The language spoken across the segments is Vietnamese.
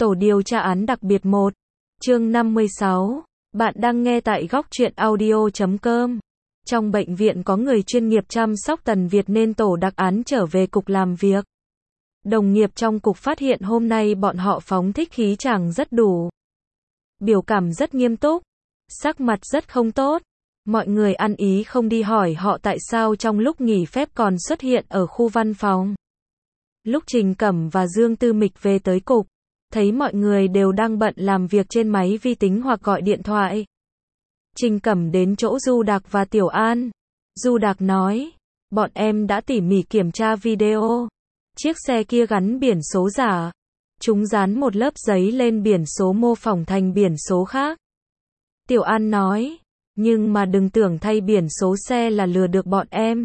Tổ điều tra án đặc biệt 1. Chương 56. Bạn đang nghe tại góc truyện audio.com. Trong bệnh viện có người chuyên nghiệp chăm sóc Tần Việt nên tổ đặc án trở về cục làm việc. Đồng nghiệp trong cục phát hiện hôm nay bọn họ phóng thích khí chàng rất đủ. Biểu cảm rất nghiêm túc. Sắc mặt rất không tốt. Mọi người ăn ý không đi hỏi họ tại sao trong lúc nghỉ phép còn xuất hiện ở khu văn phòng. Lúc Trình Cẩm và Dương Tư Mịch về tới cục, thấy mọi người đều đang bận làm việc trên máy vi tính hoặc gọi điện thoại. Trình Cẩm đến chỗ Du Đạc và Tiểu An. Du Đạc nói, bọn em đã tỉ mỉ kiểm tra video. Chiếc xe kia gắn biển số giả. Chúng dán một lớp giấy lên biển số mô phỏng thành biển số khác. Tiểu An nói, nhưng mà đừng tưởng thay biển số xe là lừa được bọn em.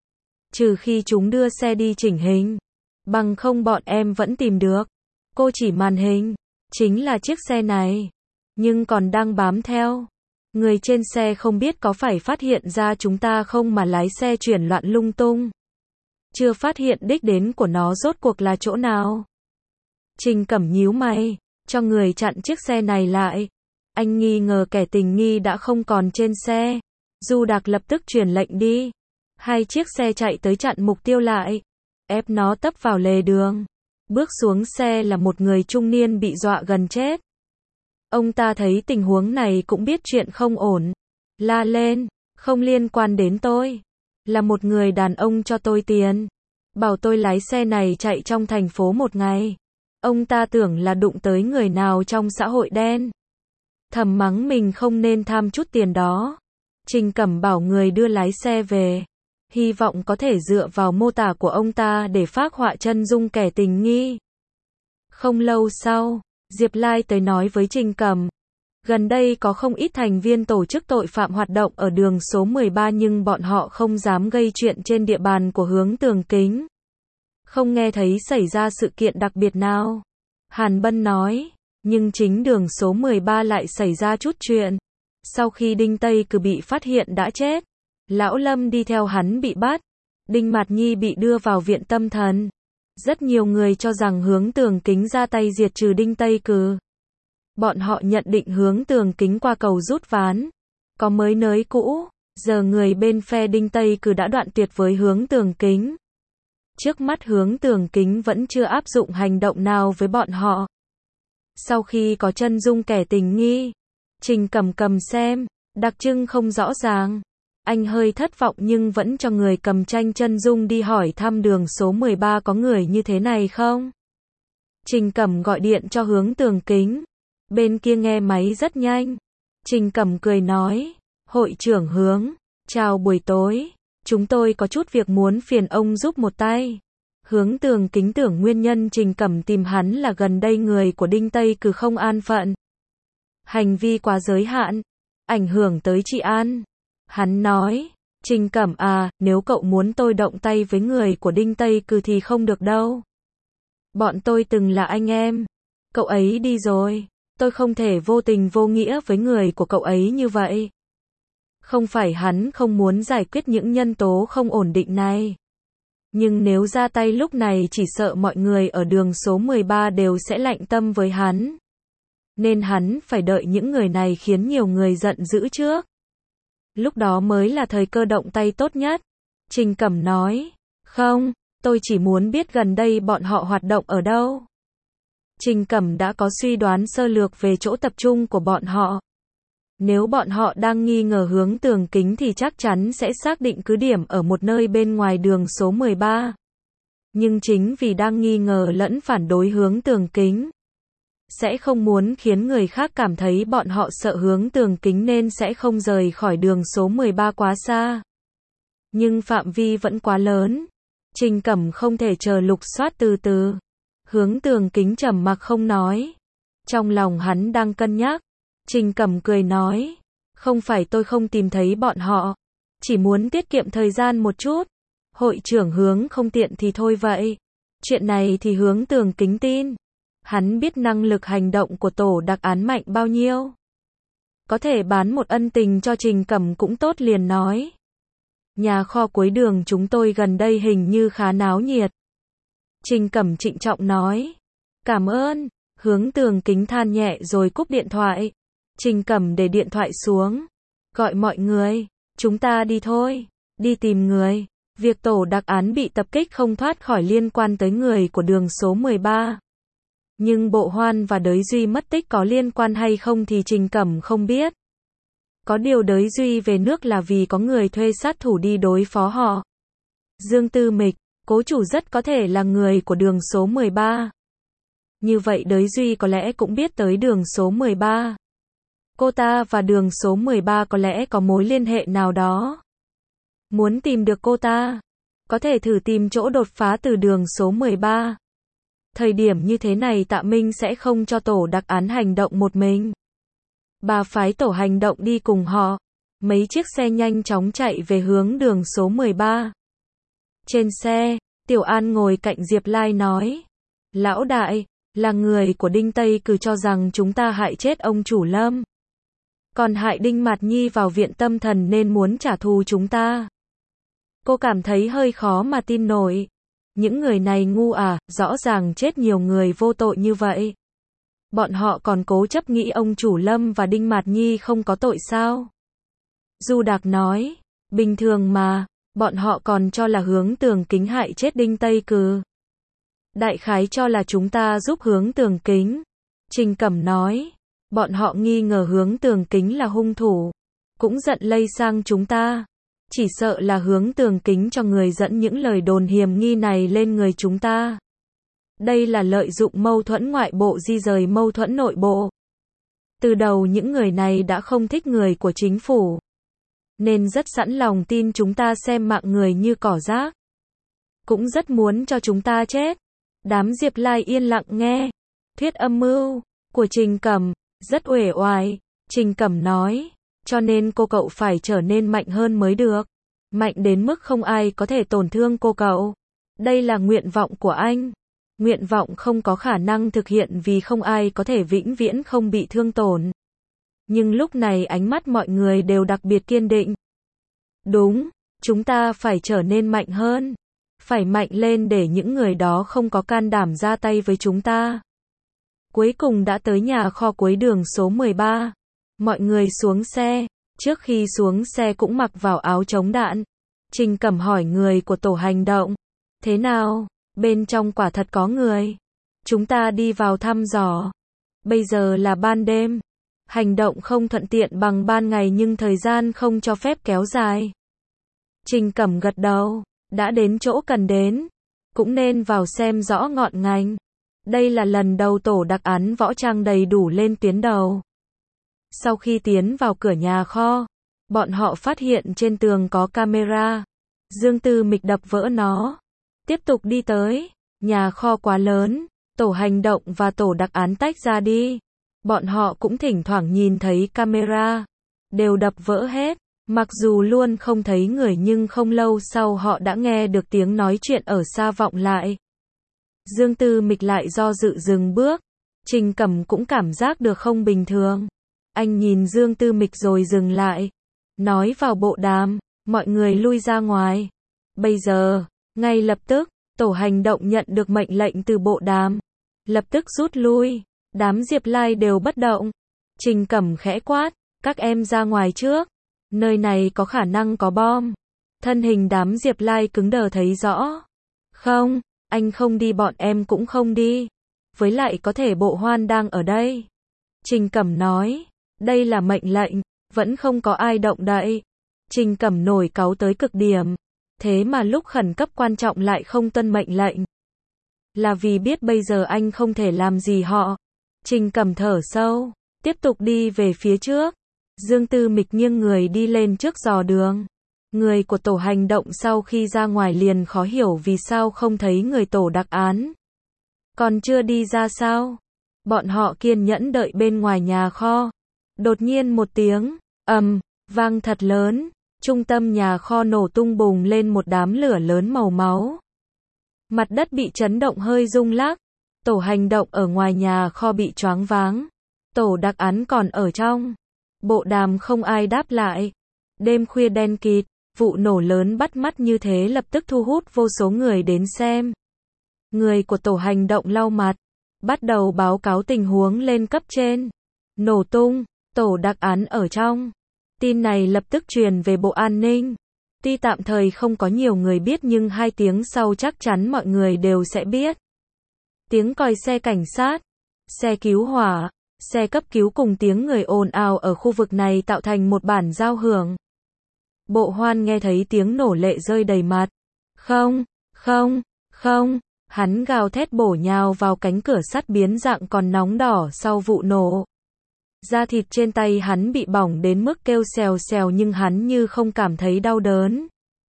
Trừ khi chúng đưa xe đi chỉnh hình. Bằng không bọn em vẫn tìm được. Cô chỉ màn hình. Chính là chiếc xe này. Nhưng còn đang bám theo. Người trên xe không biết có phải phát hiện ra chúng ta không mà lái xe chuyển loạn lung tung. Chưa phát hiện đích đến của nó rốt cuộc là chỗ nào. Trình Cẩm nhíu mày. Cho người chặn chiếc xe này lại. Anh nghi ngờ kẻ tình nghi đã không còn trên xe. Du Đạc lập tức truyền lệnh đi. 2 chiếc xe chạy tới chặn mục tiêu lại. Ép nó tấp vào lề đường. Bước xuống xe là một người trung niên bị dọa gần chết. Ông ta thấy tình huống này cũng biết chuyện không ổn. La lên, không liên quan đến tôi. Là một người đàn ông cho tôi tiền. Bảo tôi lái xe này chạy trong thành phố một ngày. Ông ta tưởng là đụng tới người nào trong xã hội đen. Thầm mắng mình không nên tham chút tiền đó. Trình Cẩm bảo người đưa lái xe về. Hy vọng có thể dựa vào mô tả của ông ta để phác họa chân dung kẻ tình nghi. Không lâu sau, Diệp Lai tới nói với Trình Cẩm. Gần đây có không ít thành viên tổ chức tội phạm hoạt động ở đường số 13 nhưng bọn họ không dám gây chuyện trên địa bàn của Hướng Tường Kính. Không nghe thấy xảy ra sự kiện đặc biệt nào. Hàn Bân nói, nhưng chính đường số 13 lại xảy ra chút chuyện. Sau khi Đinh Tây Cừ bị phát hiện đã chết. Lão Lâm đi theo hắn bị bắt. Đinh Mạt Nhi bị đưa vào viện tâm thần. Rất nhiều người cho rằng Hướng Tường Kính ra tay diệt trừ Đinh Tây Cừ. Bọn họ nhận định Hướng Tường Kính qua cầu rút ván. Có mới nới cũ. Giờ người bên phe Đinh Tây Cừ đã đoạn tuyệt với Hướng Tường Kính. Trước mắt Hướng Tường Kính vẫn chưa áp dụng hành động nào với bọn họ. Sau khi có chân dung kẻ tình nghi, Trình Cẩm cầm xem, đặc trưng không rõ ràng. Anh hơi thất vọng nhưng vẫn cho người cầm tranh chân dung đi hỏi thăm đường số 13 có người như thế này không. Trình Cẩm gọi điện cho Hướng Tường Kính. Bên kia nghe máy rất nhanh. Trình Cẩm cười nói, hội trưởng Hướng, chào buổi tối. Chúng tôi có chút việc muốn phiền ông giúp một tay. Hướng Tường Kính tưởng nguyên nhân Trình Cẩm tìm hắn là gần đây người của Đinh Tây Cừ không an phận. Hành vi quá giới hạn, ảnh hưởng tới trị an. Hắn nói, Trình Cẩm à, nếu cậu muốn tôi động tay với người của Đinh Tây Cừ thì không được đâu. Bọn tôi từng là anh em. Cậu ấy đi rồi. Tôi không thể vô tình vô nghĩa với người của cậu ấy như vậy. Không phải hắn không muốn giải quyết những nhân tố không ổn định này. Nhưng nếu ra tay lúc này chỉ sợ mọi người ở đường số 13 đều sẽ lạnh tâm với hắn. Nên hắn phải đợi những người này khiến nhiều người giận dữ trước. Lúc đó mới là thời cơ động tay tốt nhất. Trình Cẩm nói, không, tôi chỉ muốn biết gần đây bọn họ hoạt động ở đâu. Trình Cẩm đã có suy đoán sơ lược về chỗ tập trung của bọn họ. Nếu bọn họ đang nghi ngờ Hướng Tường Kính thì chắc chắn sẽ xác định cứ điểm ở một nơi bên ngoài đường số 13. Nhưng chính vì đang nghi ngờ lẫn phản đối Hướng Tường Kính, sẽ không muốn khiến người khác cảm thấy bọn họ sợ Hướng Tường Kính nên sẽ không rời khỏi đường số 13 quá xa. Nhưng phạm vi vẫn quá lớn. Trình Cẩm không thể chờ lục soát từ từ. Hướng Tường Kính trầm mặc không nói. Trong lòng hắn đang cân nhắc. Trình Cẩm cười nói, không phải tôi không tìm thấy bọn họ. Chỉ muốn tiết kiệm thời gian một chút. Hội trưởng Hướng không tiện thì thôi vậy. Chuyện này thì Hướng Tường Kính tin. Hắn biết năng lực hành động của tổ đặc án mạnh bao nhiêu. Có thể bán một ân tình cho Trình Cẩm cũng tốt liền nói. Nhà kho cuối đường chúng tôi gần đây hình như khá náo nhiệt. Trình Cẩm trịnh trọng nói. Cảm ơn. Hướng Tường Kính than nhẹ rồi cúp điện thoại. Trình Cẩm để điện thoại xuống. Gọi mọi người. Chúng ta đi thôi. Đi tìm người. Việc tổ đặc án bị tập kích không thoát khỏi liên quan tới người của đường số 13. Nhưng Bộ Hoan và Đới Duy mất tích có liên quan hay không thì Trình Cẩm không biết. Có điều Đới Duy về nước là vì có người thuê sát thủ đi đối phó họ. Dương Tư Mịch, cố chủ rất có thể là người của đường số 13. Như vậy Đới Duy có lẽ cũng biết tới đường số 13. Cô ta và đường số 13 có lẽ có mối liên hệ nào đó. Muốn tìm được cô ta, có thể thử tìm chỗ đột phá từ đường số 13. Thời điểm như thế này Tạ Minh sẽ không cho tổ đặc án hành động một mình. Bà phái tổ hành động đi cùng họ. Mấy chiếc xe nhanh chóng chạy về hướng đường số 13. Trên xe, Tiểu An ngồi cạnh Diệp Lai nói. Lão đại, là người của Đinh Tây Cừ cho rằng chúng ta hại chết ông chủ Lâm. Còn hại Đinh Mạt Nhi vào viện tâm thần nên muốn trả thù chúng ta. Cô cảm thấy hơi khó mà tin nổi. Những người này ngu à, rõ ràng chết nhiều người vô tội như vậy. Bọn họ còn cố chấp nghĩ ông chủ Lâm và Đinh Mạt Nhi không có tội sao? Du Đạc nói, bình thường mà, bọn họ còn cho là Hướng Tường Kính hại chết Đinh Tây Cừ. Đại khái cho là chúng ta giúp Hướng Tường Kính. Trình Cẩm nói, bọn họ nghi ngờ Hướng Tường Kính là hung thủ. Cũng giận lây sang chúng ta. Chỉ sợ là Hướng Tường Kính cho người dẫn những lời đồn hiểm nghi này lên người chúng ta. Đây là lợi dụng mâu thuẫn ngoại bộ di rời mâu thuẫn nội bộ. Từ đầu những người này đã không thích người của chính phủ. Nên rất sẵn lòng tin chúng ta xem mạng người như cỏ rác. Cũng rất muốn cho chúng ta chết. Đám Diệp Lai yên lặng nghe. Thuyết âm mưu của Trình Cẩm, rất uể oải. Trình Cẩm nói, cho nên cô cậu phải trở nên mạnh hơn mới được. Mạnh đến mức không ai có thể tổn thương cô cậu. Đây là nguyện vọng của anh. Nguyện vọng không có khả năng thực hiện vì không ai có thể vĩnh viễn không bị thương tổn. Nhưng lúc này ánh mắt mọi người đều đặc biệt kiên định. Đúng, chúng ta phải trở nên mạnh hơn. Phải mạnh lên để những người đó không có can đảm ra tay với chúng ta. Cuối cùng đã tới nhà kho cuối đường số 13. Mọi người xuống xe. Trước khi xuống xe cũng mặc vào áo chống đạn. Trình Cẩm hỏi người của tổ hành động. Thế nào? Bên trong quả thật có người. Chúng ta đi vào thăm dò. Bây giờ là ban đêm. Hành động không thuận tiện bằng ban ngày nhưng thời gian không cho phép kéo dài. Trình Cẩm gật đầu. Đã đến chỗ cần đến. Cũng nên vào xem rõ ngọn ngành. Đây là lần đầu tổ đặc án võ trang đầy đủ lên tuyến đầu. Sau khi tiến vào cửa nhà kho, bọn họ phát hiện trên tường có camera. Dương Tư Mịch đập vỡ nó. Tiếp tục đi tới. Nhà kho quá lớn. Tổ hành động và tổ đặc án tách ra đi. Bọn họ cũng thỉnh thoảng nhìn thấy camera. Đều đập vỡ hết. Mặc dù luôn không thấy người nhưng không lâu sau họ đã nghe được tiếng nói chuyện ở xa vọng lại. Dương Tư Mịch lại do dự dừng bước. Trình Cẩm cũng cảm giác được không bình thường. Anh nhìn Dương Tư Mịch rồi dừng lại. Nói vào bộ đàm, mọi người lui ra ngoài. Bây giờ, ngay lập tức, tổ hành động nhận được mệnh lệnh từ bộ đàm. Lập tức rút lui. Đám Diệp Lai đều bất động. Trình Cẩm khẽ quát, các em ra ngoài trước. Nơi này có khả năng có bom. Thân hình đám Diệp Lai cứng đờ thấy rõ. Không, anh không đi bọn em cũng không đi. Với lại có thể Bộ Hoan đang ở đây. Trình Cẩm nói, đây là mệnh lệnh, vẫn không có ai động đậy. Trình Cẩm nổi cáu tới cực điểm. Thế mà lúc khẩn cấp quan trọng lại không tuân mệnh lệnh. Là vì biết bây giờ anh không thể làm gì họ. Trình Cẩm thở sâu, tiếp tục đi về phía trước. Dương Tư Mịch nghiêng người đi lên trước dò đường. Người của tổ hành động sau khi ra ngoài liền khó hiểu vì sao không thấy người tổ đặc án. Còn chưa đi ra sao? Bọn họ kiên nhẫn đợi bên ngoài nhà kho. Đột nhiên một tiếng ầm vang thật lớn, trung tâm nhà kho nổ tung bùng lên một đám lửa lớn màu máu. Mặt đất bị chấn động hơi rung lắc. Tổ hành động ở ngoài nhà kho bị choáng váng. Tổ đặc án còn ở trong. Bộ đàm không ai đáp lại. Đêm khuya đen kịt, vụ nổ lớn bắt mắt như thế lập tức thu hút vô số người đến xem. Người của tổ hành động lau mặt. bắt đầu báo cáo tình huống lên cấp trên. Nổ tung, tổ đặc án ở trong. Tin này lập tức truyền về Bộ An ninh. Tuy tạm thời không có nhiều người biết nhưng 2 tiếng sau chắc chắn mọi người đều sẽ biết. Tiếng còi xe cảnh sát, xe cứu hỏa, xe cấp cứu cùng tiếng người ồn ào ở khu vực này tạo thành một bản giao hưởng. Bộ Hoan nghe thấy tiếng nổ lệ rơi đầy mặt. Không, không, không, hắn gào thét bổ nhào vào cánh cửa sắt biến dạng còn nóng đỏ sau vụ nổ. Da thịt trên tay hắn bị bỏng đến mức kêu xèo xèo nhưng hắn như không cảm thấy đau đớn.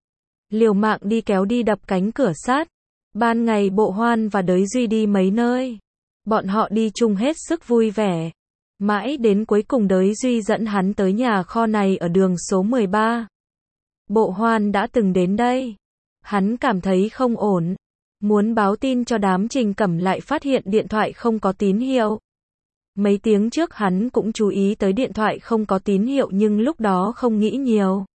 Liều mạng đi kéo đi đập cánh cửa sắt. Ban ngày Bộ Hoan và Đới Duy đi mấy nơi. Bọn họ đi chung hết sức vui vẻ. Mãi đến cuối cùng Đới Duy dẫn hắn tới nhà kho này ở đường số 13. Bộ Hoan đã từng đến đây. Hắn cảm thấy không ổn. Muốn báo tin cho đám Trình Cẩm lại phát hiện điện thoại không có tín hiệu. Mấy tiếng trước hắn cũng chú ý tới điện thoại không có tín hiệu nhưng lúc đó không nghĩ nhiều.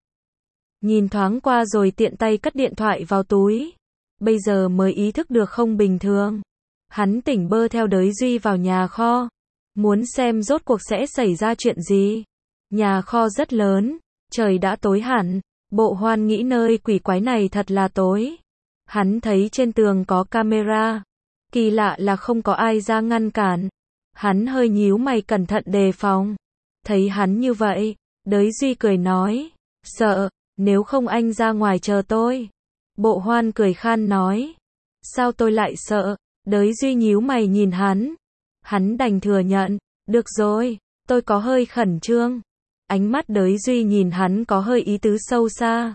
Nhìn thoáng qua rồi tiện tay cất điện thoại vào túi. Bây giờ mới ý thức được không bình thường. Hắn tỉnh bơ theo Đới Duy vào nhà kho. Muốn xem rốt cuộc sẽ xảy ra chuyện gì. Nhà kho rất lớn. Trời đã tối hẳn. Bộ Hoan nghĩ nơi quỷ quái này thật là tối. Hắn thấy trên tường có camera. Kỳ lạ là không có ai ra ngăn cản. Hắn hơi nhíu mày cẩn thận đề phòng. Thấy hắn như vậy, Đới Duy cười nói. Sợ, nếu không anh ra ngoài chờ tôi. Bộ Hoan cười khan nói. Sao tôi lại sợ? Đới Duy nhíu mày nhìn hắn. Hắn đành thừa nhận. Được rồi, tôi có hơi khẩn trương. Ánh mắt Đới Duy nhìn hắn có hơi ý tứ sâu xa.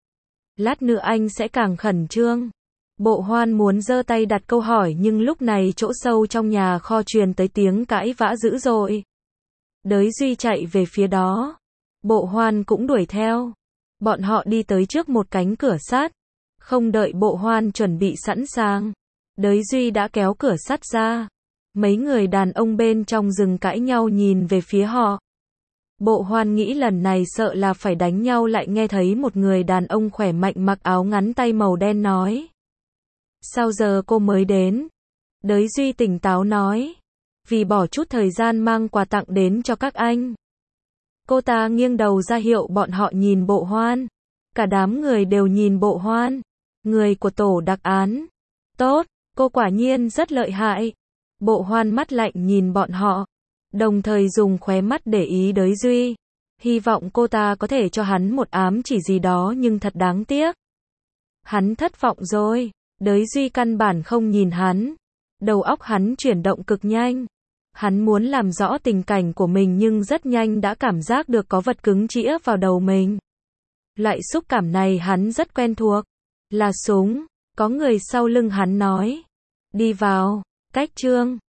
Lát nữa anh sẽ càng khẩn trương. Bộ Hoan muốn giơ tay đặt câu hỏi nhưng lúc này chỗ sâu trong nhà kho truyền tới tiếng cãi vã dữ dội. Đới Duy chạy về phía đó. Bộ Hoan cũng đuổi theo. Bọn họ đi tới trước một cánh cửa sắt. Không đợi Bộ Hoan chuẩn bị sẵn sàng. Đới Duy đã kéo cửa sắt ra. Mấy người đàn ông bên trong rừng cãi nhau nhìn về phía họ. Bộ Hoan nghĩ lần này sợ là phải đánh nhau lại nghe thấy một người đàn ông khỏe mạnh mặc áo ngắn tay màu đen nói. Sao giờ cô mới đến? Đới Duy tỉnh táo nói. Vì bỏ chút thời gian mang quà tặng đến cho các anh. Cô ta nghiêng đầu ra hiệu bọn họ nhìn Bộ Hoan. Cả đám người đều nhìn Bộ Hoan. Người của tổ đặc án. Tốt, cô quả nhiên rất lợi hại. Bộ Hoan mắt lạnh nhìn bọn họ. Đồng thời dùng khóe mắt để ý Đới Duy. Hy vọng cô ta có thể cho hắn một ám chỉ gì đó nhưng thật đáng tiếc. Hắn thất vọng rồi. Đới Duy căn bản không nhìn hắn. Đầu óc hắn chuyển động cực nhanh. Hắn muốn làm rõ tình cảnh của mình nhưng rất nhanh đã cảm giác được có vật cứng chĩa vào đầu mình. Loại xúc cảm này hắn rất quen thuộc. Là súng. Có người sau lưng hắn nói. Đi vào. Cách Trương.